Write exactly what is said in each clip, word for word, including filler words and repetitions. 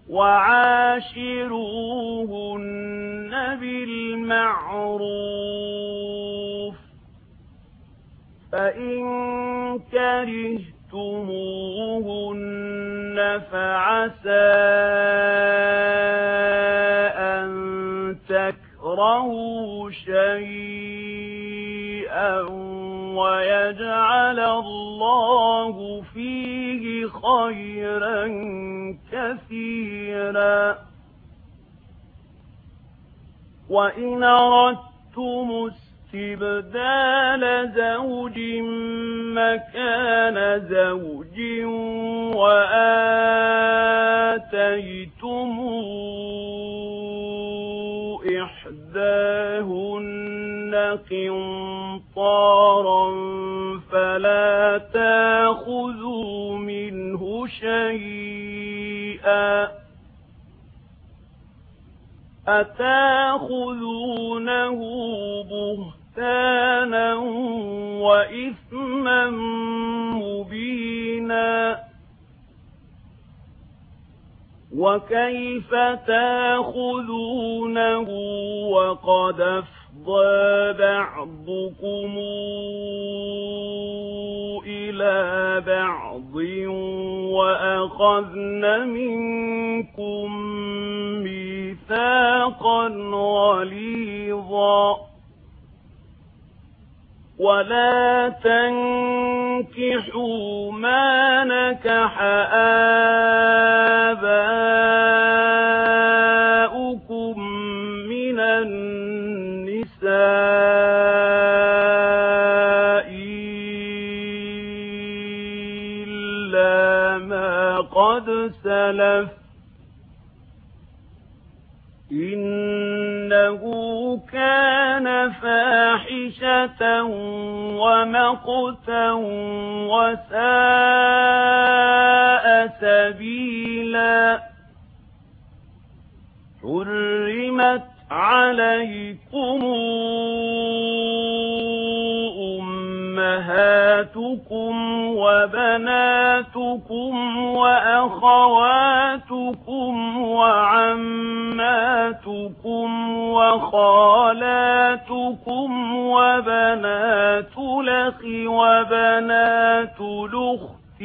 وعاشروهن بالمعروف فإن كرهتموهن فعسى أن تكرهوا شيئا ويجعل الله فيه خيرا كثيرا وإن أردتم استبدال زوج مكان زوج وآتيتم إحداهن قنطارا فلا تأخذوا منه شيئا أتأخذونه بهتانا وإثما مبينا وكيف تأخذونه وقد أفضى بعضكم إلى بعض وأخذن منكم ميثاقا غليظا ولا تنكحوا ما نكح آباؤكم من النساء إلا ما قد سلف إنه كان فاحشة ومقتا وساء سبيلا حرمت عليكم أمهاتكم وبناتكم وأخواتكم وعماتكم وخالاتكم وبنات الأخ وبنات الأخت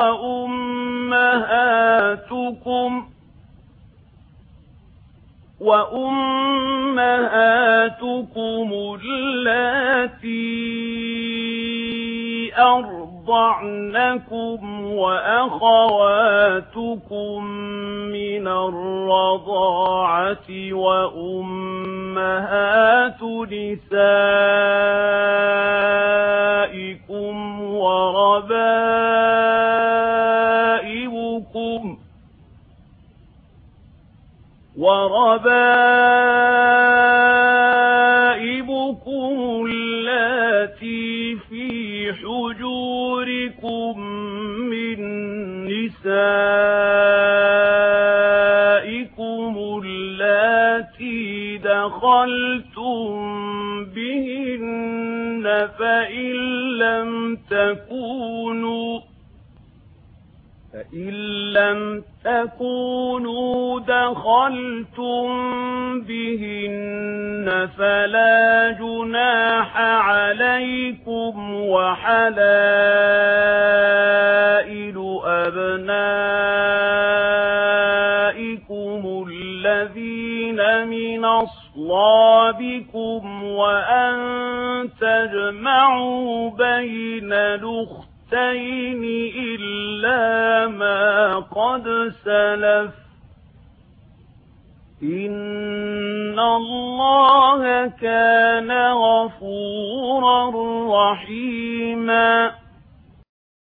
وأمهاتكم وأمهاتكم اللاتي أرضعنكم وأخواتكم من الرضاعة وأمهات نسائكم وربائبكم وربائبكم اللاتي في حجوركم من نسائكم اللاتي دخلتم بهن فإن لم تكونوا فإن لم تكونوا دخلتم بهن فلا جناح عليكم وحلائل أبنائكم الذين من أصلابكم وأن تجمعوا بين الأختين إلا ما قد سلف إن الله كان غفورا رحيما